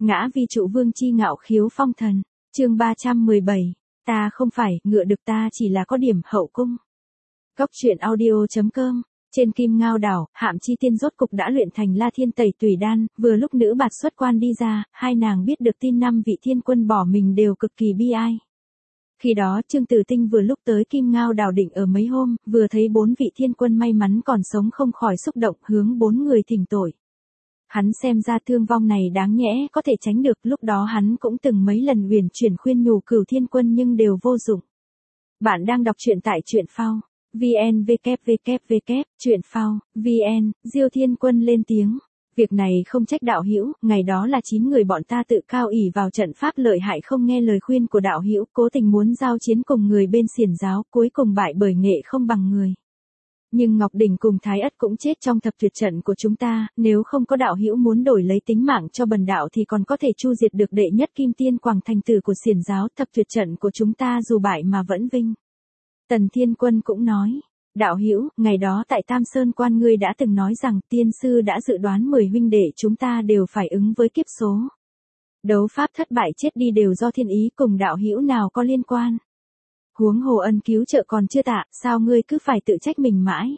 Ngã vi trụ vương chi ngạo khiếu phong thần, chương 317, ta không phải, ngựa được ta chỉ là có điểm hậu cung. Góc truyện audio.com, trên Kim Ngao đảo, Hạm Chi Tiên rốt cục đã luyện thành La Thiên Tẩy Tùy Đan, vừa lúc nữ bạt xuất quan đi ra, hai nàng biết được tin 5 vị thiên quân bỏ mình đều cực kỳ bi ai. Khi đó Trương Tử Tinh vừa lúc tới Kim Ngao đảo định ở mấy hôm, vừa thấy 4 vị thiên quân may mắn còn sống không khỏi xúc động hướng 4 người thỉnh tội. Hắn xem ra thương vong này đáng nhẽ có thể tránh được, lúc đó hắn cũng từng mấy lần huyền chuyển khuyên nhủ Cửu Thiên Quân nhưng đều vô dụng. Bạn đang đọc truyện tại truyện phao vn truyện phao vn. Diêu Thiên Quân lên tiếng, việc này không trách đạo hữu, ngày đó là 9 người bọn ta tự cao ỷ vào trận pháp lợi hại không nghe lời khuyên của đạo hữu, cố tình muốn giao chiến cùng người bên xiển giáo, cuối cùng bại bởi nghệ không bằng người. Nhưng Ngọc Đỉnh cùng Thái Ất cũng chết trong thập tuyệt trận của chúng ta, nếu không có đạo hữu muốn đổi lấy tính mạng cho bần đạo thì còn có thể chu diệt được đệ nhất kim tiên quảng thành tử của xiển giáo, thập tuyệt trận của chúng ta dù bại mà vẫn vinh. Tần Thiên Quân cũng nói, đạo hữu, ngày đó tại Tam Sơn Quan ngươi đã từng nói rằng tiên sư đã dự đoán 10 huynh đệ chúng ta đều phải ứng với kiếp số. Đấu pháp thất bại chết đi đều do thiên ý, cùng đạo hữu nào có liên quan. Huống hồ ân cứu trợ còn chưa tạ, sao ngươi cứ phải tự trách mình mãi.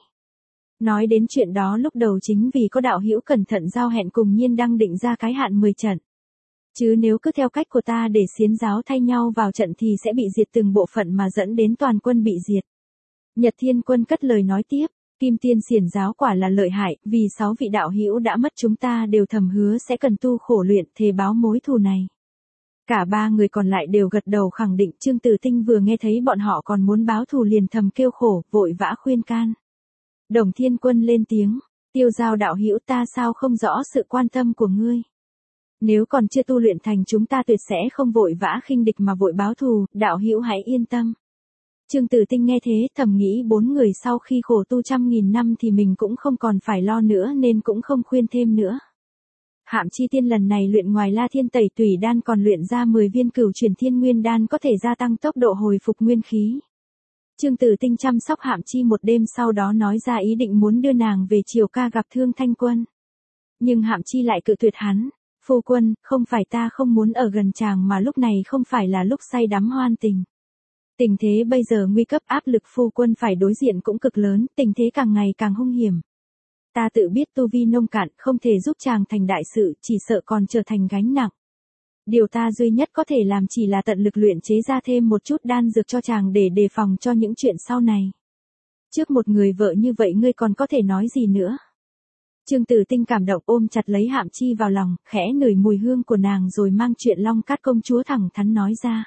Nói đến chuyện đó lúc đầu chính vì có đạo hữu cẩn thận giao hẹn cùng Nhiên Đăng định ra cái hạn 10 trận. Chứ nếu cứ theo cách của ta để xiến giáo thay nhau vào trận thì sẽ bị diệt từng bộ phận mà dẫn đến toàn quân bị diệt. Nhật Thiên Quân cất lời nói tiếp, Kim Tiên xiển giáo quả là lợi hại, vì 6 vị đạo hữu đã mất chúng ta đều thầm hứa sẽ cần tu khổ luyện thề báo mối thù này. Cả 3 người còn lại đều gật đầu khẳng định. Trương Tử Tinh vừa nghe thấy bọn họ còn muốn báo thù liền thầm kêu khổ, vội vã khuyên can. Đồng Thiên Quân lên tiếng, Tiêu Giao đạo hữu, ta sao không rõ sự quan tâm của ngươi. Nếu còn chưa tu luyện thành chúng ta tuyệt sẽ không vội vã khinh địch mà vội báo thù, đạo hữu hãy yên tâm. Trương Tử Tinh nghe thế thầm nghĩ 4 người sau khi khổ tu 100.000 năm thì mình cũng không còn phải lo nữa nên cũng không khuyên thêm nữa. Hạm Chi Tiên lần này luyện ngoài La Thiên Tẩy Tùy Đan còn luyện ra 10 viên Cửu Chuyển Thiên Nguyên Đan có thể gia tăng tốc độ hồi phục nguyên khí. Trương Tử Tinh chăm sóc Hạm Chi một đêm sau đó nói ra ý định muốn đưa nàng về Triều Ca gặp Thương Thanh Quân. Nhưng Hạm Chi lại cự tuyệt hắn, phu quân, không phải ta không muốn ở gần chàng mà lúc này không phải là lúc say đắm hoan tình. Tình thế bây giờ nguy cấp, áp lực phu quân phải đối diện cũng cực lớn, tình thế càng ngày càng hung hiểm. Ta tự biết tu vi nông cạn không thể giúp chàng thành đại sự, chỉ sợ còn trở thành gánh nặng. Điều ta duy nhất có thể làm chỉ là tận lực luyện chế ra thêm một chút đan dược cho chàng để đề phòng cho những chuyện sau này. Trước một người vợ như vậy ngươi còn có thể nói gì nữa. Trương Tử Tinh cảm động ôm chặt lấy Hạm Chi vào lòng, khẽ ngửi mùi hương của nàng rồi mang chuyện Long Cát công chúa thẳng thắn nói ra.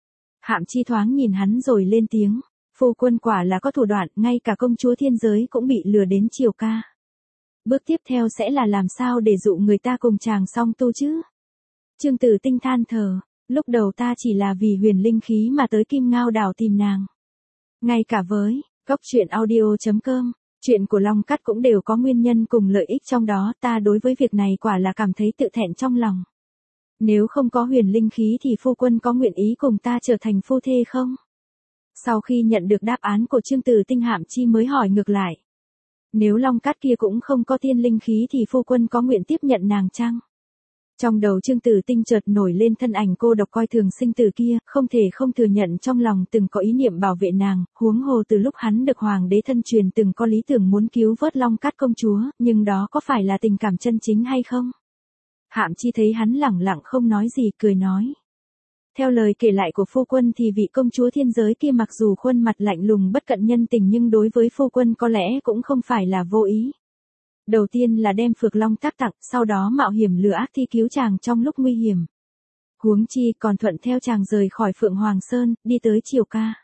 Hạm Chi thoáng nhìn hắn rồi lên tiếng, phu quân quả là có thủ đoạn, ngay cả công chúa thiên giới cũng bị lừa đến Triều Ca. Bước tiếp theo sẽ là làm sao để dụ người ta cùng chàng song tu chứ? Trương Tử Tinh than thở, lúc đầu ta chỉ là vì huyền linh khí mà tới Kim Ngao đảo tìm nàng. Ngay cả với góc truyện audio.com, chuyện của Long Cát cũng đều có nguyên nhân cùng lợi ích trong đó, ta đối với việc này quả là cảm thấy tự thẹn trong lòng. Nếu không có huyền linh khí thì phu quân có nguyện ý cùng ta trở thành phu thê không? Sau khi nhận được đáp án của Trương Tử Tinh, Hạm Chi mới hỏi ngược lại. Nếu Long Cát kia cũng không có tiên linh khí thì phu quân có nguyện tiếp nhận nàng chăng? Trong đầu Trương Tử Tinh chợt nổi lên thân ảnh cô độc coi thường sinh tử kia, không thể không thừa nhận trong lòng từng có ý niệm bảo vệ nàng, huống hồ từ lúc hắn được hoàng đế thân truyền từng có lý tưởng muốn cứu vớt Long Cát công chúa, nhưng đó có phải là tình cảm chân chính hay không? Hạm Chi thấy hắn lẳng lặng không nói gì, cười nói. Theo lời kể lại của phu quân thì vị công chúa thiên giới kia mặc dù khuôn mặt lạnh lùng bất cận nhân tình nhưng đối với phu quân có lẽ cũng không phải là vô ý. Đầu tiên là đem Phược Long tác tặng, sau đó mạo hiểm lừa ác thi cứu chàng trong lúc nguy hiểm. Huống chi còn thuận theo chàng rời khỏi Phượng Hoàng Sơn, đi tới Triều Ca.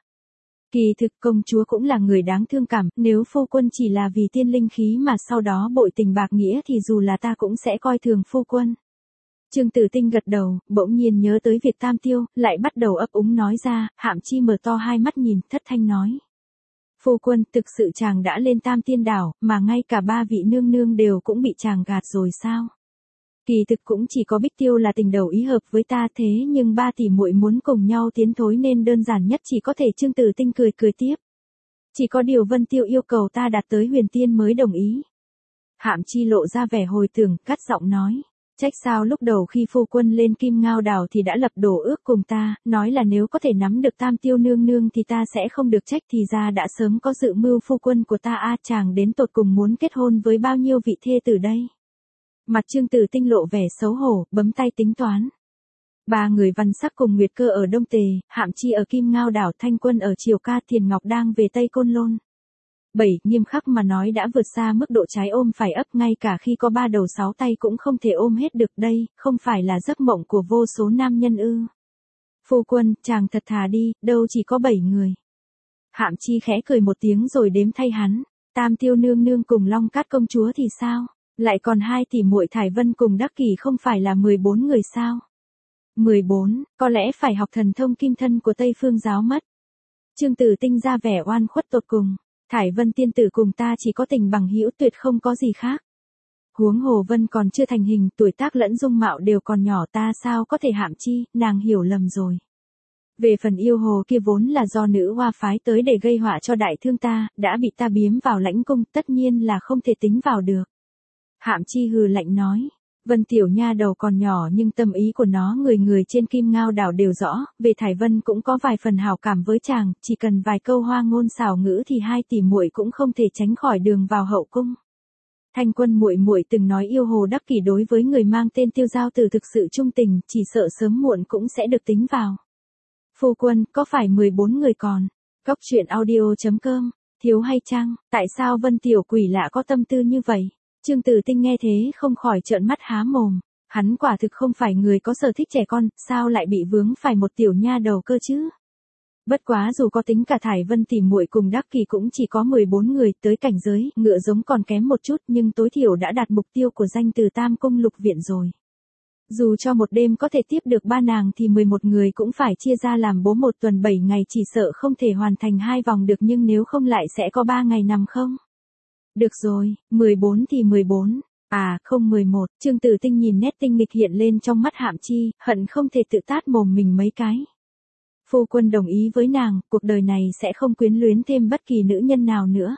Kỳ thực công chúa cũng là người đáng thương cảm, nếu phu quân chỉ là vì tiên linh khí mà sau đó bội tình bạc nghĩa thì dù là ta cũng sẽ coi thường phu quân. Trương Tử Tinh gật đầu, bỗng nhiên nhớ tới việc Tam Tiêu, lại bắt đầu ấp úng nói ra. Hạm Chi mở to hai mắt nhìn, thất thanh nói. Phu quân, thực sự chàng đã lên Tam Tiên đảo, mà ngay cả 3 vị nương nương đều cũng bị chàng gạt rồi sao? Kỳ thực cũng chỉ có Bích Tiêu là tình đầu ý hợp với ta, thế nhưng 3 tỷ muội muốn cùng nhau tiến thối nên đơn giản nhất chỉ có thể. Trương Tử Tinh cười tiếp. Chỉ có điều Vân Tiêu yêu cầu ta đạt tới huyền tiên mới đồng ý. Hạm Chi lộ ra vẻ hồi tưởng, cắt giọng nói. Trách sao lúc đầu khi phu quân lên Kim Ngao Đảo thì đã lập đổ ước cùng ta, nói là nếu có thể nắm được Tam Tiêu nương nương thì ta sẽ không được trách, thì ra đã sớm có dự mưu phu quân của ta a, chàng đến tột cùng muốn kết hôn với bao nhiêu vị thê tử đây. Mặt Trương Tử Tinh lộ vẻ xấu hổ, bấm tay tính toán. 3 người Văn Sắc cùng Nguyệt Cơ ở Đông Tề, Hạm Chi ở Kim Ngao Đảo, Thanh Quân ở Triều Ca, Thiền Ngọc đang về Tây Côn Lôn. 7. Nghiêm khắc mà nói đã vượt xa mức độ trái ôm phải ấp, ngay cả khi có 3 đầu 6 tay cũng không thể ôm hết được đây, không phải là giấc mộng của vô số nam nhân ư. Phu quân, chàng thật thà đi, đâu chỉ có 7 người. Hạm Chi khẽ cười một tiếng rồi đếm thay hắn. Tam Tiêu nương nương cùng Long Cát công chúa thì sao? Lại còn 2 tỷ muội Thải Vân cùng Đắc Kỷ, không phải là 14 người sao? 14, có lẽ phải học thần thông kim thân của Tây Phương giáo mất. Trương Tử Tinh ra vẻ oan khuất tột cùng. Thải Vân tiên tử cùng ta chỉ có tình bằng hữu, tuyệt không có gì khác. Huống hồ Vân còn chưa thành hình, tuổi tác lẫn dung mạo đều còn nhỏ, ta sao có thể Hạm Chi, nàng hiểu lầm rồi. Về phần yêu hồ kia vốn là do nữ hoa phái tới để gây họa cho đại thương ta, đã bị ta biếm vào lãnh cung, tất nhiên là không thể tính vào được. Hạm Chi hừ lạnh nói. Vân tiểu nha đầu còn nhỏ nhưng tâm ý của nó người người trên Kim Ngao Đảo đều rõ, về Thải Vân cũng có vài phần hảo cảm với chàng, chỉ cần vài câu hoa ngôn xảo ngữ thì 2 tỷ muội cũng không thể tránh khỏi đường vào hậu cung. Thanh Quân muội muội từng nói yêu hồ Đắc Kỷ đối với người mang tên Tiêu Giao Tử thực sự trung tình, chỉ sợ sớm muộn cũng sẽ được tính vào. Phu quân, có phải 14 người còn? Cóc truyện audio.com, thiếu hay chăng? Tại sao Vân tiểu quỷ lạ có tâm tư như vậy? Trương Tử Tinh nghe thế không khỏi trợn mắt há mồm, hắn quả thực không phải người có sở thích trẻ con, sao lại bị vướng phải một tiểu nha đầu cơ chứ? Bất quá dù có tính cả Thải Vân tỷ muội cùng Đắc Kỷ cũng chỉ có 14 người, tới cảnh giới ngựa giống còn kém một chút, nhưng tối thiểu đã đạt mục tiêu của danh từ Tam Cung Lục Viện rồi. Dù cho một đêm có thể tiếp được 3 nàng thì 11 người cũng phải chia ra làm bố một tuần 7 ngày, chỉ sợ không thể hoàn thành 2 vòng được, nhưng nếu không lại sẽ có 3 ngày nằm không? Được rồi, 14 thì 14. À, không 11, Trương Tử Tinh nhìn nét tinh nghịch hiện lên trong mắt Hạm Chi, hận không thể tự tát mồm mình mấy cái. Phu quân đồng ý với nàng, cuộc đời này sẽ không quyến luyến thêm bất kỳ nữ nhân nào nữa.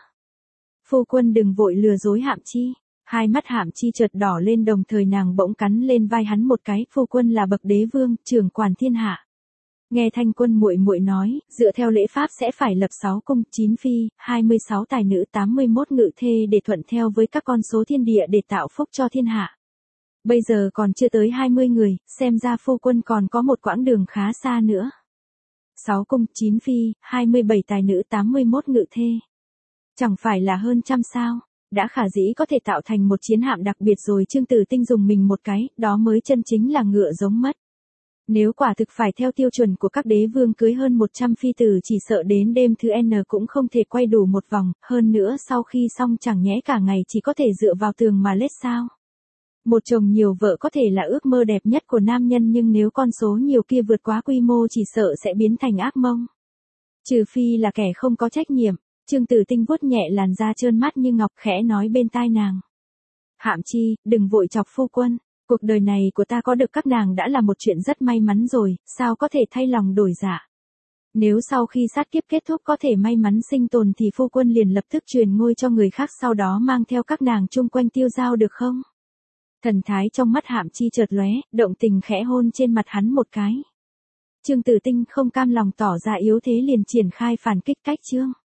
Phu quân đừng vội lừa dối Hạm Chi. Hai mắt Hạm Chi chợt đỏ lên, đồng thời nàng bỗng cắn lên vai hắn một cái, phu quân là bậc đế vương, trưởng quản thiên hạ. Nghe Thanh Quân muội muội nói, dựa theo lễ pháp sẽ phải lập 6 cung, 9 phi, 26 tài nữ, 81 ngự thê để thuận theo với các con số thiên địa để tạo phúc cho thiên hạ. Bây giờ còn chưa tới 20 người, xem ra phu quân còn có một quãng đường khá xa nữa. 6 cung, 9 phi, 27 tài nữ, 81 ngự thê. Chẳng phải là hơn trăm sao? Đã khả dĩ có thể tạo thành một chiến hạm đặc biệt rồi. Trương Tử Tinh dùng mình một cái, đó mới chân chính là ngựa giống mất. Nếu quả thực phải theo tiêu chuẩn của các đế vương cưới hơn 100 phi tử, chỉ sợ đến đêm thứ N cũng không thể quay đủ một vòng, hơn nữa sau khi xong chẳng nhẽ cả ngày chỉ có thể dựa vào tường mà lết sao. Một chồng nhiều vợ có thể là ước mơ đẹp nhất của nam nhân, nhưng nếu con số nhiều kia vượt quá quy mô chỉ sợ sẽ biến thành ác mộng. Trừ phi là kẻ không có trách nhiệm. Trương Tử Tinh vuốt nhẹ làn da trơn mát như ngọc, khẽ nói bên tai nàng. Hạm Chi, đừng vội chọc phu quân. Cuộc đời này của ta có được các nàng đã là một chuyện rất may mắn rồi, sao có thể thay lòng đổi dạ. Nếu sau khi sát kiếp kết thúc có thể may mắn sinh tồn thì phu quân liền lập tức truyền ngôi cho người khác, sau đó mang theo các nàng chung quanh tiêu giao được không? Thần thái trong mắt Hạm Chi chợt lóe, động tình khẽ hôn trên mặt hắn một cái. Trương Tử Tinh không cam lòng tỏ ra yếu thế liền triển khai phản kích cách chương.